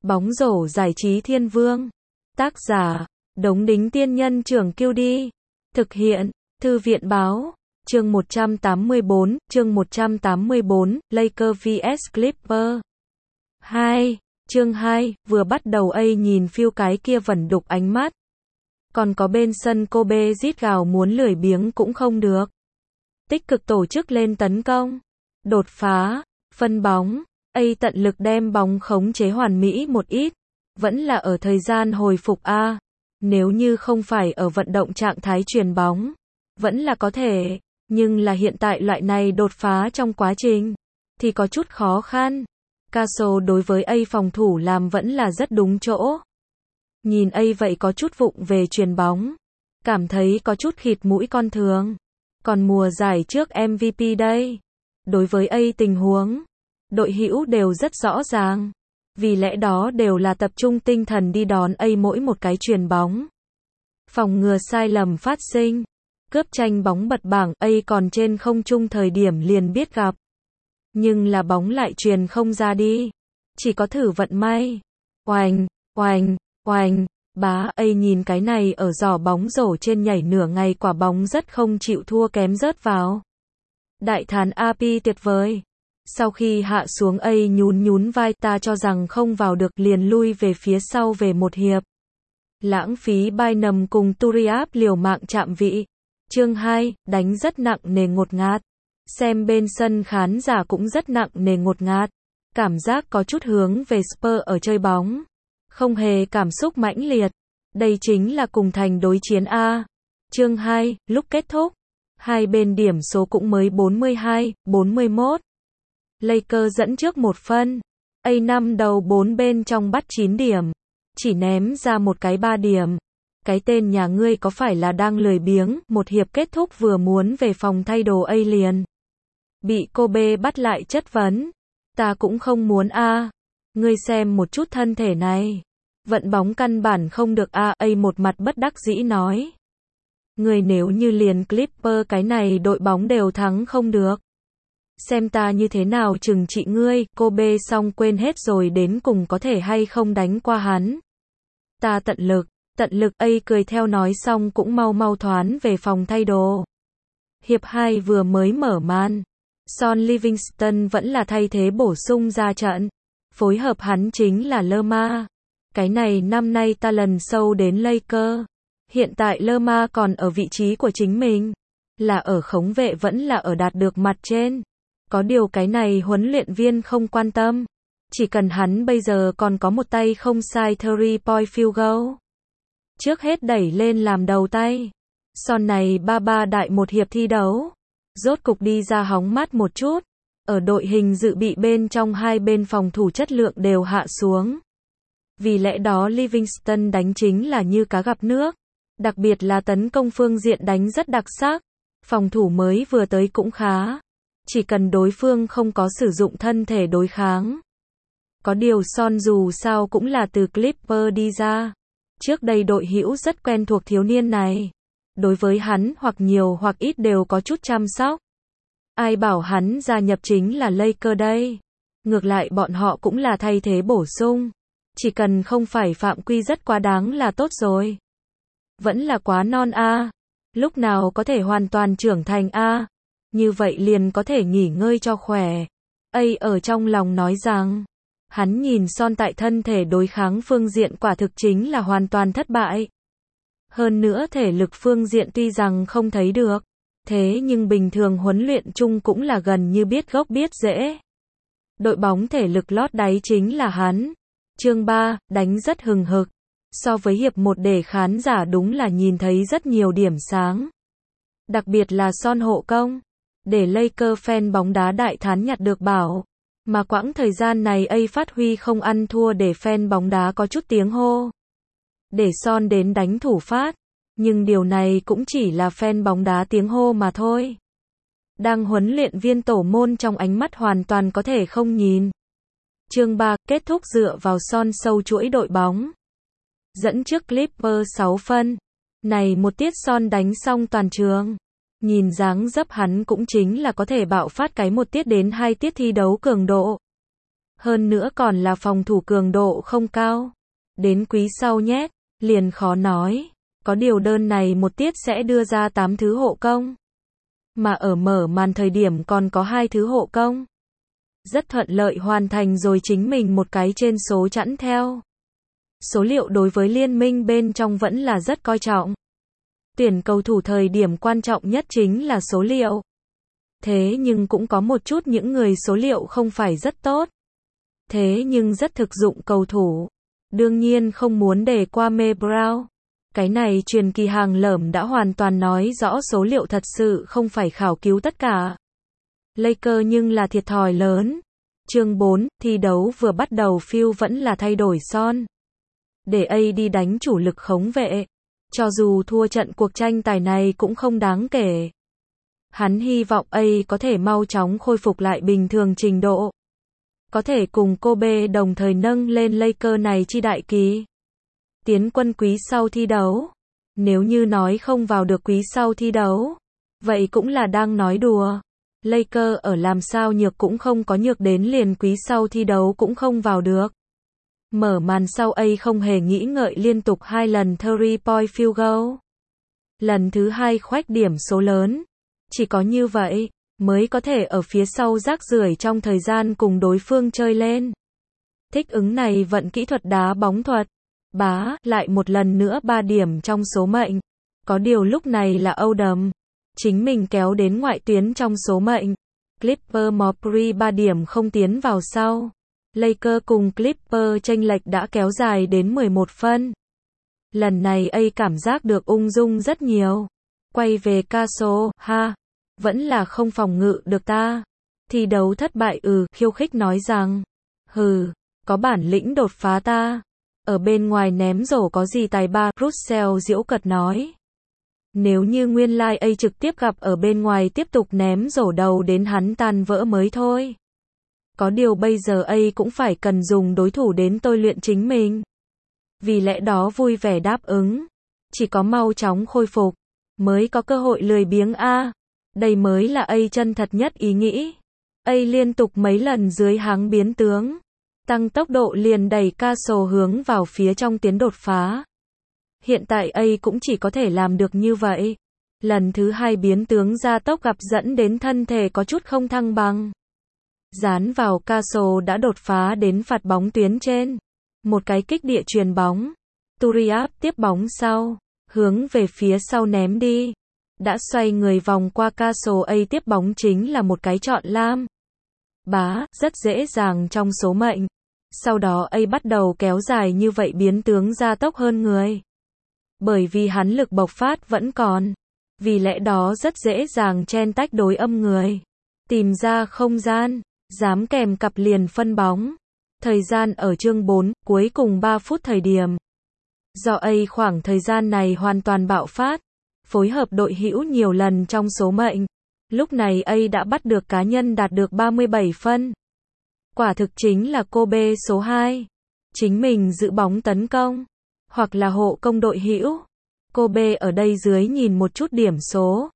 Bóng rổ giải trí thiên vương. Tác giả, Đống Đính Tiên Nhân Trưởng Kiêu Đi. Thực hiện, Thư viện Báo. Chương 184, Lakers vs Clippers. 2. Chương 2, vừa bắt đầu nhìn phiêu cái kia vẩn đục ánh mắt. Còn có bên sân Kobe rít gào muốn lười biếng cũng không được. Tích cực tổ chức lên tấn công, đột phá, phân bóng, tận lực đem bóng khống chế hoàn mỹ một ít. Vẫn là ở thời gian hồi phục nếu như không phải ở vận động trạng thái chuyền bóng, vẫn là có thể, nhưng là hiện tại loại này đột phá trong quá trình, thì có chút khó khăn. Caso đối với phòng thủ làm vẫn là rất đúng chỗ. Nhìn vậy có chút vụng về chuyền bóng, cảm thấy có chút khịt mũi con thường. Còn mùa giải trước MVP đây. Đối với tình huống, đội hữu đều rất rõ ràng. Vì lẽ đó đều là tập trung tinh thần đi đón mỗi một cái chuyền bóng. Phòng ngừa sai lầm phát sinh. Cướp tranh bóng bật bảng còn trên không trung thời điểm liền biết gặp. Nhưng là bóng lại chuyền không ra đi. Chỉ có thử vận may. Oành, oành, oành. Bá nhìn cái này ở giỏ bóng rổ trên nhảy nửa ngày quả bóng rất không chịu thua kém rớt vào. Đại thán AP tuyệt vời. Sau khi hạ xuống nhún vai ta cho rằng không vào được liền lui về phía sau về một hiệp. Lãng phí Bynum cùng Turiaf liều mạng chạm vị. Chương 2, đánh rất nặng nề ngột ngạt. Xem bên sân khán giả cũng rất nặng nề ngột ngạt. Cảm giác có chút hướng về Spurs ở chơi bóng. Không hề cảm xúc mãnh liệt. Đây chính là cùng thành đối chiến Chương 2, lúc kết thúc. Hai bên điểm số cũng mới 42-41. Lakers dẫn trước một phân. A5 đầu 4 bên trong bắt 9 điểm. Chỉ ném ra một cái 3 điểm. Cái tên nhà ngươi có phải là đang lười biếng, một hiệp kết thúc vừa muốn về phòng thay đồ liền. Bị Kobe bắt lại chất vấn. Ta cũng không muốn Ngươi xem một chút thân thể này. Vận bóng căn bản không được một mặt bất đắc dĩ nói. Ngươi nếu như liền Clippers cái này đội bóng đều thắng không được. Xem ta như thế nào trừng trị ngươi, Kobe xong quên hết rồi đến cùng có thể hay không đánh qua hắn. Ta tận lực cười theo nói xong cũng mau thoán về phòng thay đồ. Hiệp 2 vừa mới mở màn. Son Livingston vẫn là thay thế bổ sung ra trận. Phối hợp hắn chính là Lerma. Cái này năm nay ta lần sâu đến Lakers. Hiện tại Lerma còn ở vị trí của chính mình. Là ở khống vệ vẫn là ở đạt được mặt trên. Có điều cái này huấn luyện viên không quan tâm. Chỉ cần hắn bây giờ còn có một tay không sai 3-point field goal. Trước hết đẩy lên làm đầu tay. Son này 3-3 đại một hiệp thi đấu. Rốt cục đi ra hóng mát một chút. Ở đội hình dự bị bên trong hai bên phòng thủ chất lượng đều hạ xuống. Vì lẽ đó Livingston đánh chính là như cá gặp nước. Đặc biệt là tấn công phương diện đánh rất đặc sắc. Phòng thủ mới vừa tới cũng khá. Chỉ cần đối phương không có sử dụng thân thể đối kháng. Có điều Son dù sao cũng là từ Clippers đi ra. Trước đây đội hữu rất quen thuộc thiếu niên này. Đối với hắn hoặc nhiều hoặc ít đều có chút chăm sóc. Ai bảo hắn gia nhập chính là Lakers đây. Ngược lại bọn họ cũng là thay thế bổ sung. Chỉ cần không phải phạm quy rất quá đáng là tốt rồi. Vẫn là quá non Lúc nào có thể hoàn toàn trưởng thành Như vậy liền có thể nghỉ ngơi cho khỏe. Ở trong lòng nói rằng. Hắn nhìn Son tại thân thể đối kháng phương diện quả thực chính là hoàn toàn thất bại. Hơn nữa thể lực phương diện tuy rằng không thấy được. Thế nhưng bình thường huấn luyện chung cũng là gần như biết gốc biết rễ. Đội bóng thể lực lót đáy chính là hắn. Chương 3, đánh rất hừng hực. So với hiệp 1 để khán giả đúng là nhìn thấy rất nhiều điểm sáng. Đặc biệt là Son hộ công. Để Lakers fan bóng đá đại thán nhặt được bảo. Mà quãng thời gian này phát huy không ăn thua để fan bóng đá có chút tiếng hô. Để Son đến đánh thủ phát. Nhưng điều này cũng chỉ là fan bóng đá tiếng hô mà thôi. Đang huấn luyện viên tổ môn trong ánh mắt hoàn toàn có thể không nhìn. Chương 3, kết thúc dựa vào Son sâu chuỗi đội bóng. Dẫn trước Clippers 6 phân. Này một tiết Son đánh xong toàn trường. Nhìn dáng dấp hắn cũng chính là có thể bạo phát cái một tiết đến hai tiết thi đấu cường độ. Hơn nữa còn là phòng thủ cường độ không cao. Đến quý sau nhé, liền khó nói. Có điều đơn này một tiết sẽ đưa ra 8 thứ hộ công. Mà ở mở màn thời điểm còn có 2 thứ hộ công. Rất thuận lợi hoàn thành rồi chính mình một cái trên số chẵn theo. Số liệu đối với liên minh bên trong vẫn là rất coi trọng. Tuyển cầu thủ thời điểm quan trọng nhất chính là số liệu. Thế nhưng cũng có một chút những người số liệu không phải rất tốt. Thế nhưng rất thực dụng cầu thủ. Đương nhiên không muốn để qua Mê Brown. Cái này truyền kỳ hàng lởm đã hoàn toàn nói rõ số liệu thật sự không phải khảo cứu tất cả. Lakers nhưng là thiệt thòi lớn. Chương 4, thi đấu vừa bắt đầu Phil vẫn là thay đổi Son. Để A đi đánh chủ lực khống vệ. Cho dù thua trận cuộc tranh tài này cũng không đáng kể. Hắn hy vọng A có thể mau chóng khôi phục lại bình thường trình độ. Có thể cùng Kobe đồng thời nâng lên Lakers này chi đại kỳ. Tiến quân quý sau thi đấu. Nếu như nói không vào được quý sau thi đấu, vậy cũng là đang nói đùa. Lakers ở làm sao nhược cũng không có nhược đến liền quý sau thi đấu cũng không vào được. Mở màn sau A không hề nghĩ ngợi liên tục 2 lần 3-point field goal. Lần thứ 2 khoét điểm số lớn. Chỉ có như vậy, mới có thể ở phía sau rác rưởi trong thời gian cùng đối phương chơi lên. Thích ứng này vận kỹ thuật đá bóng thuật. Bá, lại một lần nữa 3 điểm trong số mệnh. Có điều lúc này là Odom. Chính mình kéo đến ngoại tuyến trong số mệnh. Clipper Mopri 3 điểm không tiến vào sau. Lakers cùng Clipper chênh lệch đã kéo dài đến 11 phân. Lần này A cảm giác được ung dung rất nhiều. Quay về Caso, ha. Vẫn là không phòng ngự được ta. Thi đấu thất bại khiêu khích nói rằng. Hừ, có bản lĩnh đột phá ta. Ở bên ngoài ném rổ có gì tài ba, Russell giễu cợt nói. Nếu như nguyên lai A trực tiếp gặp ở bên ngoài tiếp tục ném rổ đầu đến hắn tan vỡ mới thôi. Có điều bây giờ A cũng phải cần dùng đối thủ đến tôi luyện chính mình. Vì lẽ đó vui vẻ đáp ứng. Chỉ có mau chóng khôi phục, mới có cơ hội lười biếng A. Đây mới là A chân thật nhất ý nghĩ. A liên tục mấy lần dưới háng biến tướng. Tăng tốc độ liền đẩy Castle hướng vào phía trong tiến đột phá. Hiện tại A cũng chỉ có thể làm được như vậy. Lần thứ 2 biến tướng gia tốc gặp dẫn đến thân thể có chút không thăng bằng. Dán vào Castle đã đột phá đến phạt bóng tuyến trên. Một cái kích địa chuyền bóng. Turiaf tiếp bóng sau. Hướng về phía sau ném đi. Đã xoay người vòng qua Castle A tiếp bóng chính là một cái chọn lam. Bá, rất dễ dàng trong số mệnh. Sau đó A bắt đầu kéo dài như vậy biến tướng gia tốc hơn người. Bởi vì hắn lực bộc phát vẫn còn. Vì lẽ đó rất dễ dàng chen tách đối âm người. Tìm ra không gian. Dám kèm cặp liền phân bóng. Thời gian ở chương 4, cuối cùng 3 phút thời điểm. Do A khoảng thời gian này hoàn toàn bạo phát. Phối hợp đội hữu nhiều lần trong số mệnh. Lúc này A đã bắt được cá nhân đạt được 37 phân. Quả thực chính là Kobe số 2. Chính mình giữ bóng tấn công. Hoặc là hộ công đội hữu. Kobe ở đây dưới nhìn một chút điểm số.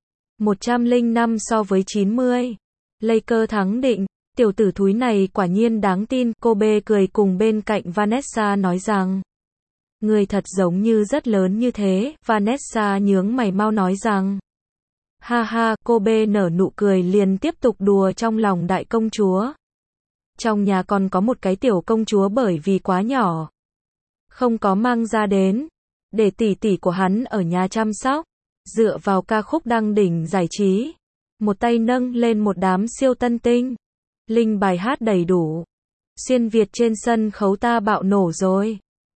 105 so với 90. Lakers thắng định. Tiểu tử thúi này quả nhiên đáng tin. Kobe cười cùng bên cạnh Vanessa nói rằng. Người thật giống như rất lớn như thế. Vanessa nhướng mày mau nói rằng. Ha ha, Kobe nở nụ cười liền tiếp tục đùa trong lòng đại công chúa. Trong nhà còn có một cái tiểu công chúa bởi vì quá nhỏ. Không có mang ra đến. Để tỷ tỷ của hắn ở nhà chăm sóc. Dựa vào ca khúc đăng đỉnh giải trí. Một tay nâng lên một đám siêu tân tinh. Linh bài hát đầy đủ. Xuyên Việt trên sân khấu ta bạo nổ rồi.